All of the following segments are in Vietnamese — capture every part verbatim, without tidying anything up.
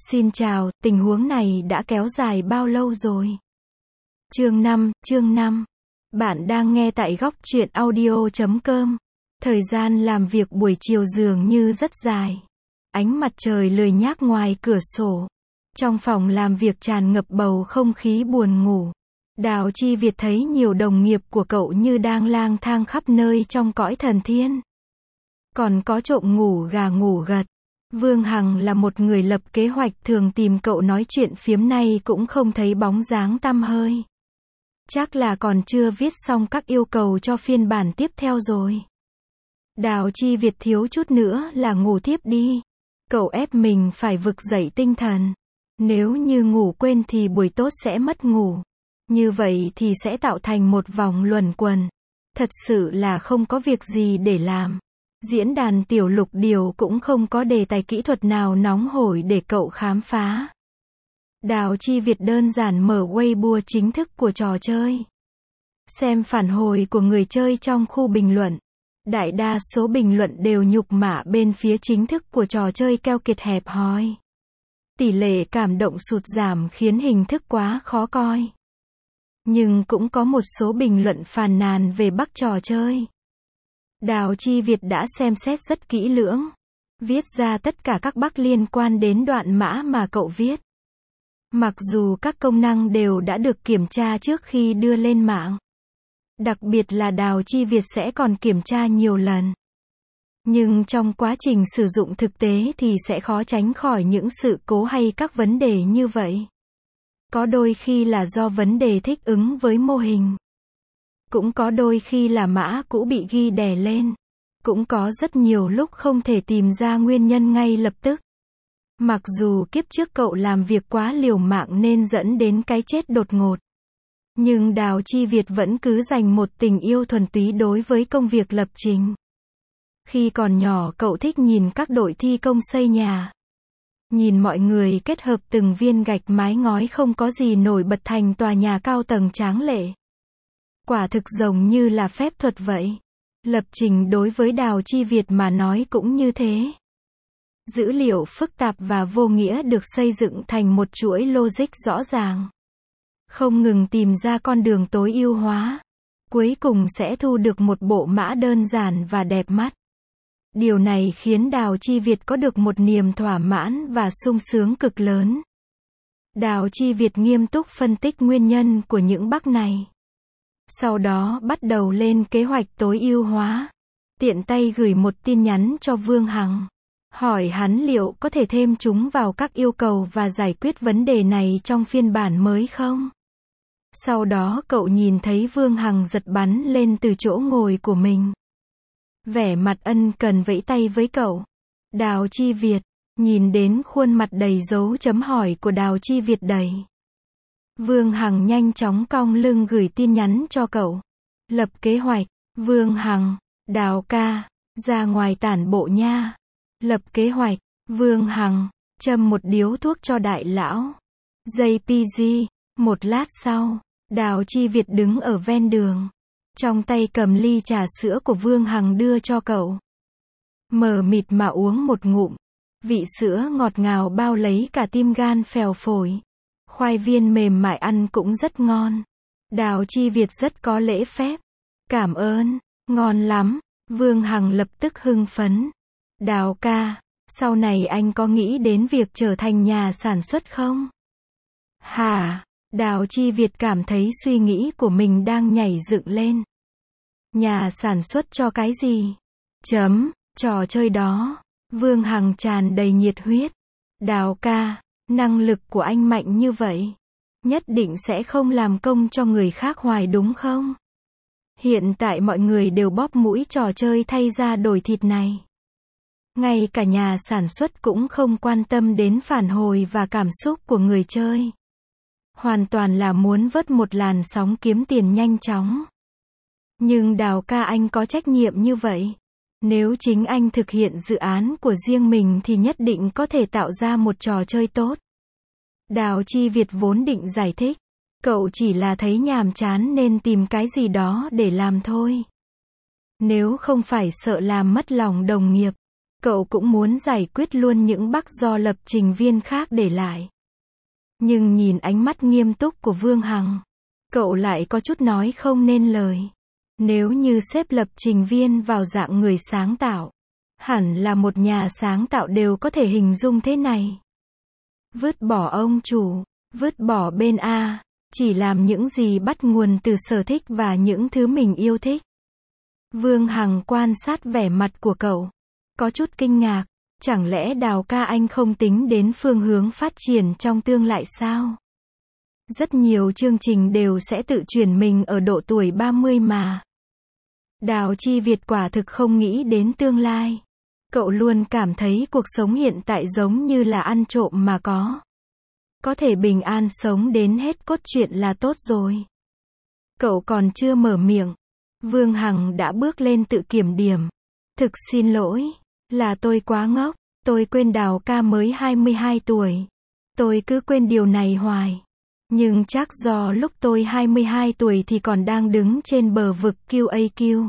Xin chào, tình huống này đã kéo dài bao lâu rồi? Chương năm, chương năm. Bạn đang nghe tại góc truyện audio chấm com. Thời gian làm việc buổi chiều dường như rất dài. Ánh mặt trời lười nhác ngoài cửa sổ. Trong phòng làm việc tràn ngập bầu không khí buồn ngủ. Đào Chi Việt thấy nhiều đồng nghiệp của cậu như đang lang thang khắp nơi trong cõi thần thiên. Còn có trộm ngủ gà ngủ gật. Vương Hằng là một người lập kế hoạch thường tìm cậu nói chuyện phiếm, nay cũng không thấy bóng dáng tăm hơi. Chắc là còn chưa viết xong các yêu cầu cho phiên bản tiếp theo rồi. Đào Chi Việt thiếu chút nữa là ngủ thiếp đi. Cậu ép mình phải vực dậy tinh thần. Nếu như ngủ quên thì buổi tốt sẽ mất ngủ. Như vậy thì sẽ tạo thành một vòng luẩn quẩn. Thật sự là không có việc gì để làm. Diễn đàn tiểu lục điều cũng không có đề tài kỹ thuật nào nóng hổi để cậu khám phá. Đào Chi Việt đơn giản mở Weibo chính thức của trò chơi. Xem phản hồi của người chơi trong khu bình luận. Đại đa số bình luận đều nhục mạ bên phía chính thức của trò chơi keo kiệt hẹp hòi. Tỷ lệ cảm động sụt giảm khiến hình thức quá khó coi. Nhưng cũng có một số bình luận phàn nàn về bug trò chơi. Đào Chi Việt đã xem xét rất kỹ lưỡng, viết ra tất cả các bug liên quan đến đoạn mã mà cậu viết. Mặc dù các công năng đều đã được kiểm tra trước khi đưa lên mạng. Đặc biệt là Đào Chi Việt sẽ còn kiểm tra nhiều lần. Nhưng trong quá trình sử dụng thực tế thì sẽ khó tránh khỏi những sự cố hay các vấn đề như vậy. Có đôi khi là do vấn đề thích ứng với mô hình. Cũng có đôi khi là mã cũ bị ghi đè lên. Cũng có rất nhiều lúc không thể tìm ra nguyên nhân ngay lập tức. Mặc dù kiếp trước cậu làm việc quá liều mạng nên dẫn đến cái chết đột ngột. Nhưng Đào Chi Việt vẫn cứ dành một tình yêu thuần túy đối với công việc lập trình. Khi còn nhỏ cậu thích nhìn các đội thi công xây nhà. Nhìn mọi người kết hợp từng viên gạch mái ngói không có gì nổi bật thành tòa nhà cao tầng tráng lệ. Quả thực giống như là phép thuật vậy. Lập trình đối với Đào Chi Việt mà nói cũng như thế. Dữ liệu phức tạp và vô nghĩa được xây dựng thành một chuỗi logic rõ ràng. Không ngừng tìm ra con đường tối ưu hóa. Cuối cùng sẽ thu được một bộ mã đơn giản và đẹp mắt. Điều này khiến Đào Chi Việt có được một niềm thỏa mãn và sung sướng cực lớn. Đào Chi Việt nghiêm túc phân tích nguyên nhân của những bug này. Sau đó bắt đầu lên kế hoạch tối ưu hóa. Tiện tay gửi một tin nhắn cho Vương Hằng. Hỏi hắn liệu có thể thêm chúng vào các yêu cầu và giải quyết vấn đề này trong phiên bản mới không? Sau đó cậu nhìn thấy Vương Hằng giật bắn lên từ chỗ ngồi của mình. Vẻ mặt ân cần vẫy tay với cậu. Đào Chi Việt, nhìn đến khuôn mặt đầy dấu chấm hỏi của Đào Chi Việt đầy. Vương Hằng nhanh chóng cong lưng gửi tin nhắn cho cậu. Lập kế hoạch, Vương Hằng, Đào ca, ra ngoài tản bộ nha. Lập kế hoạch, Vương Hằng, châm một điếu thuốc cho đại lão. gi pê giê, một lát sau, Đào Chi Việt đứng ở ven đường. Trong tay cầm ly trà sữa của Vương Hằng đưa cho cậu. Mờ mịt mà uống một ngụm. Vị sữa ngọt ngào bao lấy cả tim gan phèo phổi. Khoai viên mềm mại ăn cũng rất ngon. Đào Chi Việt rất có lễ phép. Cảm ơn, ngon lắm. Vương Hằng lập tức hưng phấn. Đào ca, sau này anh có nghĩ đến việc trở thành nhà sản xuất không? Hả? Đào Chi Việt cảm thấy suy nghĩ của mình đang nhảy dựng lên. Nhà sản xuất cho cái gì? Chấm, trò chơi đó. Vương Hằng tràn đầy nhiệt huyết. Đào ca, năng lực của anh mạnh như vậy. Nhất định sẽ không làm công cho người khác hoài đúng không? Hiện tại mọi người đều bóp mũi trò chơi thay ra đổi thịt này. Ngay cả nhà sản xuất cũng không quan tâm đến phản hồi và cảm xúc của người chơi. Hoàn toàn là muốn vớt một làn sóng kiếm tiền nhanh chóng. Nhưng Đào ca anh có trách nhiệm như vậy. Nếu chính anh thực hiện dự án của riêng mình thì nhất định có thể tạo ra một trò chơi tốt. Đào Chi Việt vốn định giải thích. Cậu chỉ là thấy nhàm chán nên tìm cái gì đó để làm thôi. Nếu không phải sợ làm mất lòng đồng nghiệp. Cậu cũng muốn giải quyết luôn những bug do lập trình viên khác để lại. Nhưng nhìn ánh mắt nghiêm túc của Vương Hằng, cậu lại có chút nói không nên lời. Nếu như xếp lập trình viên vào dạng người sáng tạo, hẳn là một nhà sáng tạo đều có thể hình dung thế này. Vứt bỏ ông chủ, vứt bỏ bên A, chỉ làm những gì bắt nguồn từ sở thích và những thứ mình yêu thích. Vương Hằng quan sát vẻ mặt của cậu, có chút kinh ngạc, chẳng lẽ Đào ca anh không tính đến phương hướng phát triển trong tương lai sao? Rất nhiều chương trình đều sẽ tự chuyển mình ở độ tuổi ba mươi mà. Đào Chi Việt quả thực không nghĩ đến tương lai. Cậu luôn cảm thấy cuộc sống hiện tại giống như là ăn trộm mà có. Có thể bình an sống đến hết cốt truyện là tốt rồi. Cậu còn chưa mở miệng, Vương Hằng đã bước lên tự kiểm điểm. Thực xin lỗi, là tôi quá ngốc, tôi quên Đào ca mới hai mươi hai tuổi. Tôi cứ quên điều này hoài. Nhưng chắc do lúc tôi hai mươi hai tuổi thì còn đang đứng trên bờ vực quy a quy.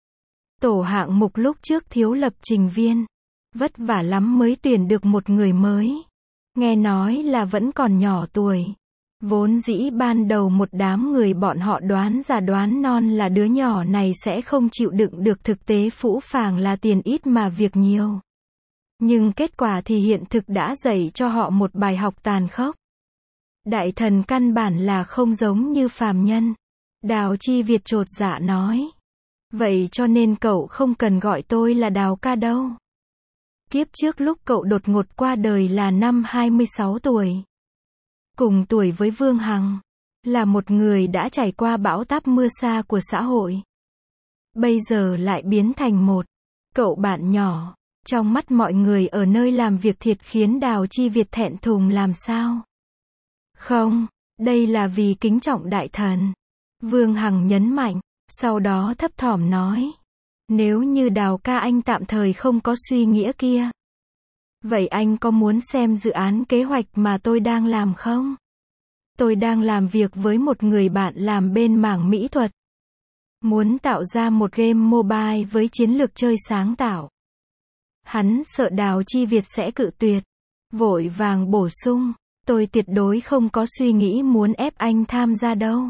Tổ hạng mục lúc trước thiếu lập trình viên. Vất vả lắm mới tuyển được một người mới. Nghe nói là vẫn còn nhỏ tuổi. Vốn dĩ ban đầu một đám người bọn họ đoán già đoán non là đứa nhỏ này sẽ không chịu đựng được thực tế phũ phàng là tiền ít mà việc nhiều. Nhưng kết quả thì hiện thực đã dạy cho họ một bài học tàn khốc. Đại thần căn bản là không giống như phàm nhân. Đào Chi Việt chột dạ nói. Vậy cho nên cậu không cần gọi tôi là Đào ca đâu. Kiếp trước lúc cậu đột ngột qua đời là năm hai mươi sáu tuổi. Cùng tuổi với Vương Hằng. Là một người đã trải qua bão táp mưa sa của xã hội. Bây giờ lại biến thành một cậu bạn nhỏ. Trong mắt mọi người ở nơi làm việc thiệt khiến Đào Chi Việt thẹn thùng làm sao. Không, đây là vì kính trọng đại thần. Vương Hằng nhấn mạnh, sau đó thấp thỏm nói. Nếu như Đào ca anh tạm thời không có suy nghĩa kia. Vậy anh có muốn xem dự án kế hoạch mà tôi đang làm không? Tôi đang làm việc với một người bạn làm bên mảng mỹ thuật. Muốn tạo ra một game mobile với chiến lược chơi sáng tạo. Hắn sợ Đào Chi Việt sẽ cự tuyệt. Vội vàng bổ sung. Tôi tuyệt đối không có suy nghĩ muốn ép anh tham gia đâu.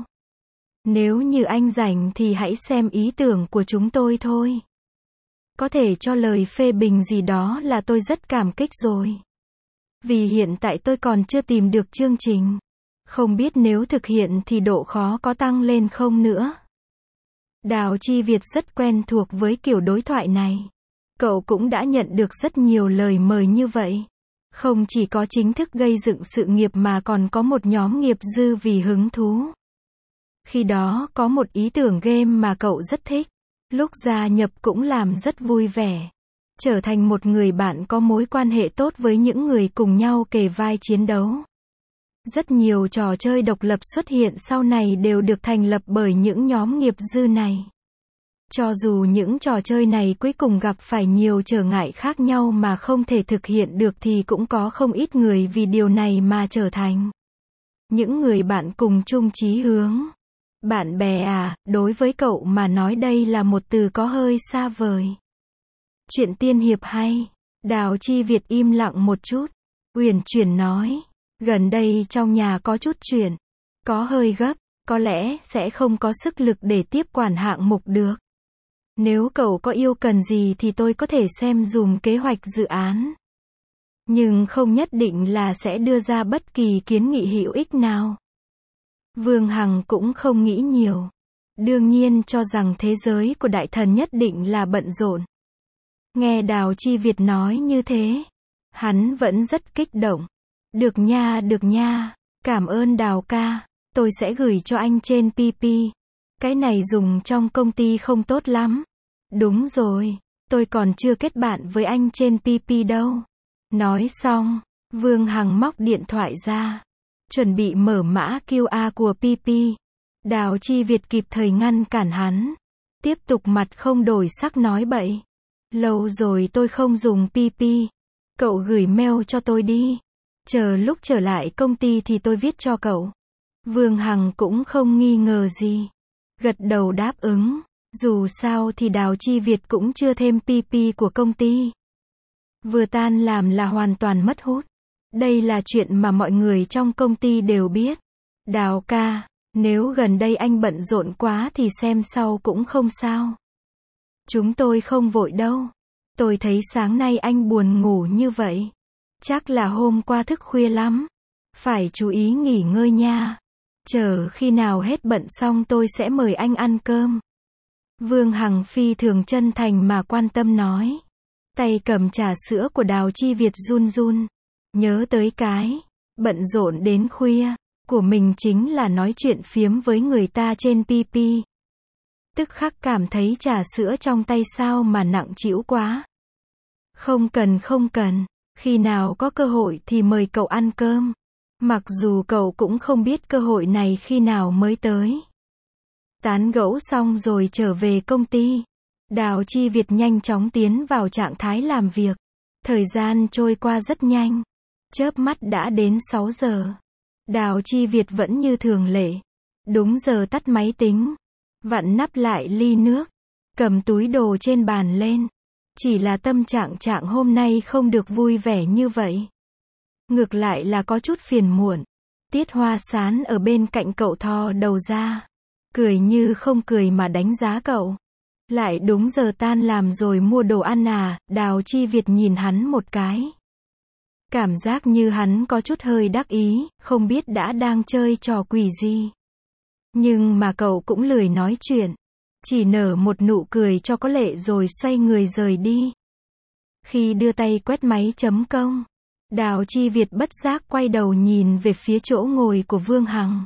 Nếu như anh rảnh thì hãy xem ý tưởng của chúng tôi thôi. Có thể cho lời phê bình gì đó là tôi rất cảm kích rồi. Vì hiện tại tôi còn chưa tìm được chương trình. Không biết nếu thực hiện thì độ khó có tăng lên không nữa. Đào Chi Việt rất quen thuộc với kiểu đối thoại này. Cậu cũng đã nhận được rất nhiều lời mời như vậy. Không chỉ có chính thức gây dựng sự nghiệp mà còn có một nhóm nghiệp dư vì hứng thú. Khi đó có một ý tưởng game mà cậu rất thích. Lúc gia nhập cũng làm rất vui vẻ. Trở thành một người bạn có mối quan hệ tốt với những người cùng nhau kề vai chiến đấu. Rất nhiều trò chơi độc lập xuất hiện sau này đều được thành lập bởi những nhóm nghiệp dư này. Cho dù những trò chơi này cuối cùng gặp phải nhiều trở ngại khác nhau mà không thể thực hiện được thì cũng có không ít người vì điều này mà trở thành những người bạn cùng chung chí hướng. Bạn bè à, đối với cậu mà nói đây là một từ có hơi xa vời. Chuyện tiên hiệp hay. Đào Chi Việt im lặng một chút. Uyển chuyển nói. Gần đây trong nhà có chút chuyện. Có hơi gấp. Có lẽ sẽ không có sức lực để tiếp quản hạng mục được. Nếu cậu có yêu cần gì thì tôi có thể xem dùm kế hoạch dự án. Nhưng không nhất định là sẽ đưa ra bất kỳ kiến nghị hữu ích nào. Vương Hằng cũng không nghĩ nhiều. Đương nhiên cho rằng thế giới của đại thần nhất định là bận rộn. Nghe Đào Chi Việt nói như thế, hắn vẫn rất kích động. Được nha, được nha. Cảm ơn Đào ca. Tôi sẽ gửi cho anh trên pê pê. Cái này dùng trong công ty không tốt lắm. Đúng rồi, tôi còn chưa kết bạn với anh trên pê pê đâu. Nói xong, Vương Hằng móc điện thoại ra. Chuẩn bị mở mã quy rờ của pê pê. Đào Chi Việt kịp thời ngăn cản hắn. Tiếp tục mặt không đổi sắc nói bậy. Lâu rồi tôi không dùng pê pê. Cậu gửi mail cho tôi đi. Chờ lúc trở lại công ty thì tôi viết cho cậu. Vương Hằng cũng không nghi ngờ gì. Gật đầu đáp ứng. Dù sao thì Đào Chi Việt cũng chưa thêm pê pê của công ty. Vừa tan làm là hoàn toàn mất hút. Đây là chuyện mà mọi người trong công ty đều biết. Đào ca, nếu gần đây anh bận rộn quá thì xem sau cũng không sao. Chúng tôi không vội đâu. Tôi thấy sáng nay anh buồn ngủ như vậy. Chắc là hôm qua thức khuya lắm. Phải chú ý nghỉ ngơi nha. Chờ khi nào hết bận xong tôi sẽ mời anh ăn cơm. Vương Hằng phi thường chân thành mà quan tâm nói. Tay cầm trà sữa của Đào Chi Việt run run. Nhớ tới cái bận rộn đến khuya của mình chính là nói chuyện phiếm với người ta trên pê pê. Tức khắc cảm thấy trà sữa trong tay sao mà nặng trĩu quá. Không cần không cần, khi nào có cơ hội thì mời cậu ăn cơm. Mặc dù cậu cũng không biết cơ hội này khi nào mới tới. Tán gẫu xong rồi trở về công ty. Đào Chi Việt nhanh chóng tiến vào trạng thái làm việc. Thời gian trôi qua rất nhanh. Chớp mắt đã đến sáu giờ. Đào Chi Việt vẫn như thường lệ. Đúng giờ tắt máy tính. Vặn nắp lại ly nước. Cầm túi đồ trên bàn lên. Chỉ là tâm trạng trạng hôm nay không được vui vẻ như vậy. Ngược lại là có chút phiền muộn. Tiết Hoa Sán ở bên cạnh cậu thò đầu ra. Cười như không cười mà đánh giá cậu. Lại đúng giờ tan làm rồi mua đồ ăn à? Đào Chi Việt nhìn hắn một cái. Cảm giác như hắn có chút hơi đắc ý, không biết đã đang chơi trò quỷ gì. Nhưng mà cậu cũng lười nói chuyện. Chỉ nở một nụ cười cho có lệ rồi xoay người rời đi. Khi đưa tay quét máy chấm công, Đào Chi Việt bất giác quay đầu nhìn về phía chỗ ngồi của Vương Hằng.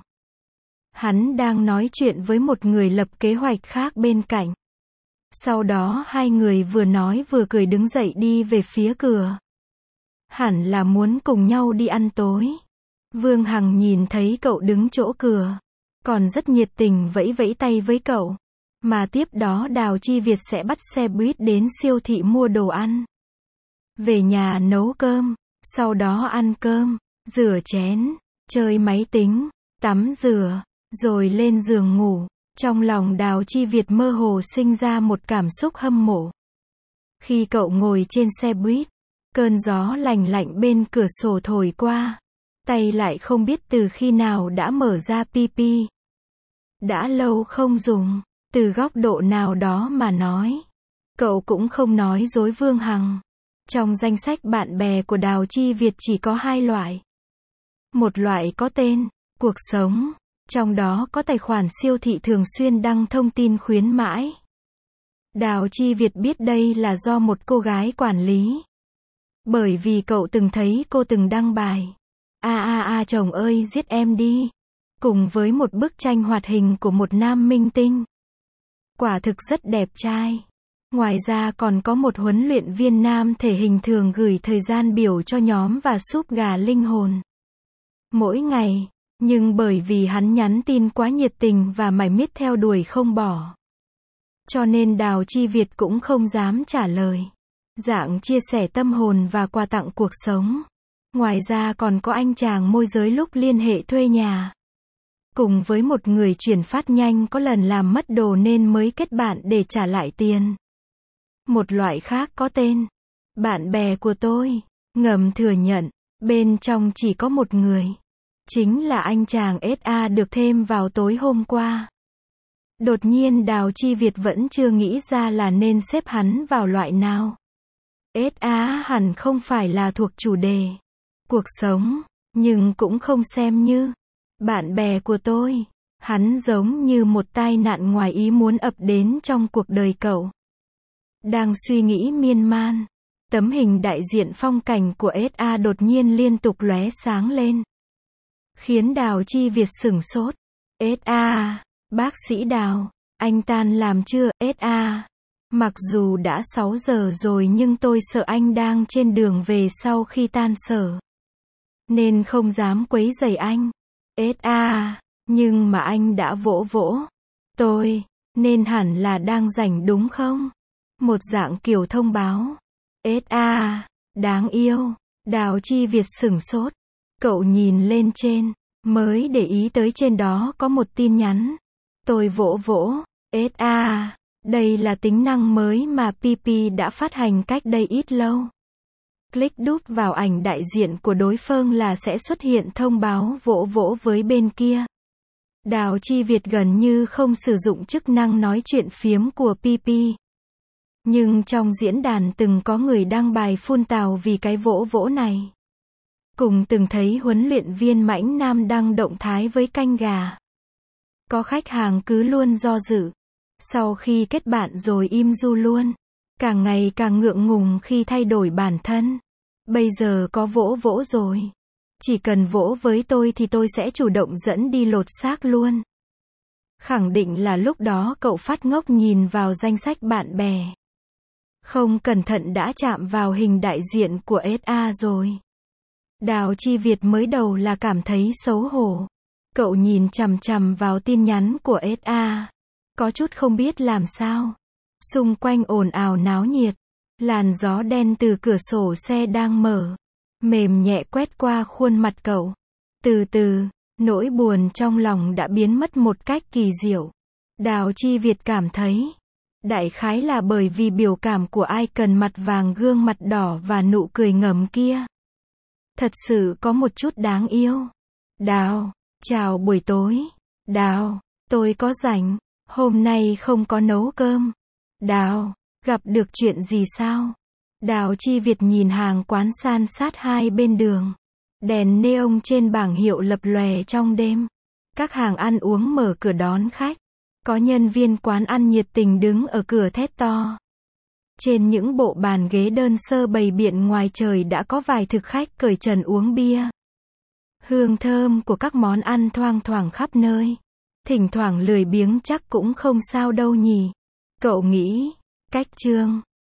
Hắn đang nói chuyện với một người lập kế hoạch khác bên cạnh. Sau đó hai người vừa nói vừa cười đứng dậy đi về phía cửa. Hẳn là muốn cùng nhau đi ăn tối. Vương Hằng nhìn thấy cậu đứng chỗ cửa, còn rất nhiệt tình vẫy vẫy tay với cậu. Mà tiếp đó Đào Chi Việt sẽ bắt xe buýt đến siêu thị mua đồ ăn. Về nhà nấu cơm, sau đó ăn cơm, rửa chén, chơi máy tính, tắm rửa, rồi lên giường ngủ. Trong lòng Đào Chi Việt mơ hồ sinh ra một cảm xúc hâm mộ. Khi cậu ngồi trên xe buýt, cơn gió lành lạnh bên cửa sổ thổi qua. Tay lại không biết từ khi nào đã mở ra pê pê. Đã lâu không dùng, từ góc độ nào đó mà nói. Cậu cũng không nói dối Vương Hằng. Trong danh sách bạn bè của Đào Chi Việt chỉ có hai loại. Một loại có tên, cuộc sống. Trong đó có tài khoản siêu thị thường xuyên đăng thông tin khuyến mãi. Đào Chi Việt biết đây là do một cô gái quản lý. Bởi vì cậu từng thấy cô từng đăng bài. A a a chồng ơi giết em đi. Cùng với một bức tranh hoạt hình của một nam minh tinh. Quả thực rất đẹp trai. Ngoài ra còn có một huấn luyện viên nam thể hình thường gửi thời gian biểu cho nhóm và súp gà linh hồn. Mỗi ngày. Nhưng bởi vì hắn nhắn tin quá nhiệt tình và mải miết theo đuổi không bỏ. Cho nên Đào Chi Việt cũng không dám trả lời. Dạng chia sẻ tâm hồn và quà tặng cuộc sống. Ngoài ra còn có anh chàng môi giới lúc liên hệ thuê nhà. Cùng với một người chuyển phát nhanh có lần làm mất đồ nên mới kết bạn để trả lại tiền. Một loại khác có tên, bạn bè của tôi, ngầm thừa nhận, bên trong chỉ có một người. Chính là anh chàng ét a được thêm vào tối hôm qua. Đột nhiên Đào Chi Việt vẫn chưa nghĩ ra là nên xếp hắn vào loại nào. ét a hẳn không phải là thuộc chủ đề cuộc sống, nhưng cũng không xem như bạn bè của tôi. Hắn giống như một tai nạn ngoài ý muốn ập đến trong cuộc đời cậu. Đang suy nghĩ miên man, tấm hình đại diện phong cảnh của ét a đột nhiên liên tục lóe sáng lên. Khiến Đào Chi Việt sửng sốt. ét a, bác sĩ Đào, anh tan làm chưa? ét a, mặc dù đã sáu giờ rồi nhưng tôi sợ anh đang trên đường về sau khi tan sở. Nên không dám quấy rầy anh. ét a, nhưng mà anh đã vỗ vỗ tôi, nên hẳn là đang rảnh đúng không? Một dạng kiểu thông báo. ét a, đáng yêu. Đào Chi Việt sửng sốt. Cậu nhìn lên trên, mới để ý tới trên đó có một tin nhắn. Tôi vỗ vỗ, ét a, đây là tính năng mới mà pê pê đã phát hành cách đây ít lâu. Click đúp vào ảnh đại diện của đối phương là sẽ xuất hiện thông báo vỗ vỗ với bên kia. Đào Chi Việt gần như không sử dụng chức năng nói chuyện phiếm của pê pê. Nhưng trong diễn đàn từng có người đăng bài phun tào vì cái vỗ vỗ này. Cùng từng thấy huấn luyện viên Mãnh Nam đăng động thái với canh gà. Có khách hàng cứ luôn do dự. Sau khi kết bạn rồi im ru luôn. Càng ngày càng ngượng ngùng khi thay đổi bản thân. Bây giờ có vỗ vỗ rồi. Chỉ cần vỗ với tôi thì tôi sẽ chủ động dẫn đi lột xác luôn. Khẳng định là lúc đó cậu phát ngốc nhìn vào danh sách bạn bè. Không cẩn thận đã chạm vào hình đại diện của ét a rồi. Đào Chi Việt mới đầu là cảm thấy xấu hổ. Cậu nhìn chằm chằm vào tin nhắn của ét a. Có chút không biết làm sao. Xung quanh ồn ào náo nhiệt. Làn gió đen từ cửa sổ xe đang mở. Mềm nhẹ quét qua khuôn mặt cậu. Từ từ, nỗi buồn trong lòng đã biến mất một cách kỳ diệu. Đào Chi Việt cảm thấy. Đại khái là bởi vì biểu cảm của ai cần mặt vàng gương mặt đỏ và nụ cười ngầm kia. Thật sự có một chút đáng yêu. Đào, chào buổi tối. Đào, tôi có rảnh. Hôm nay không có nấu cơm. Đào, gặp được chuyện gì sao? Đào Chi Việt nhìn hàng quán san sát hai bên đường. Đèn neon trên bảng hiệu lập lòe trong đêm. Các hàng ăn uống mở cửa đón khách. Có nhân viên quán ăn nhiệt tình đứng ở cửa thét to. Trên những bộ bàn ghế đơn sơ bày biện ngoài trời đã có vài thực khách cởi trần uống bia. Hương thơm của các món ăn thoang thoảng khắp nơi. Thỉnh thoảng lười biếng chắc cũng không sao đâu nhỉ. Cậu nghĩ, cách chương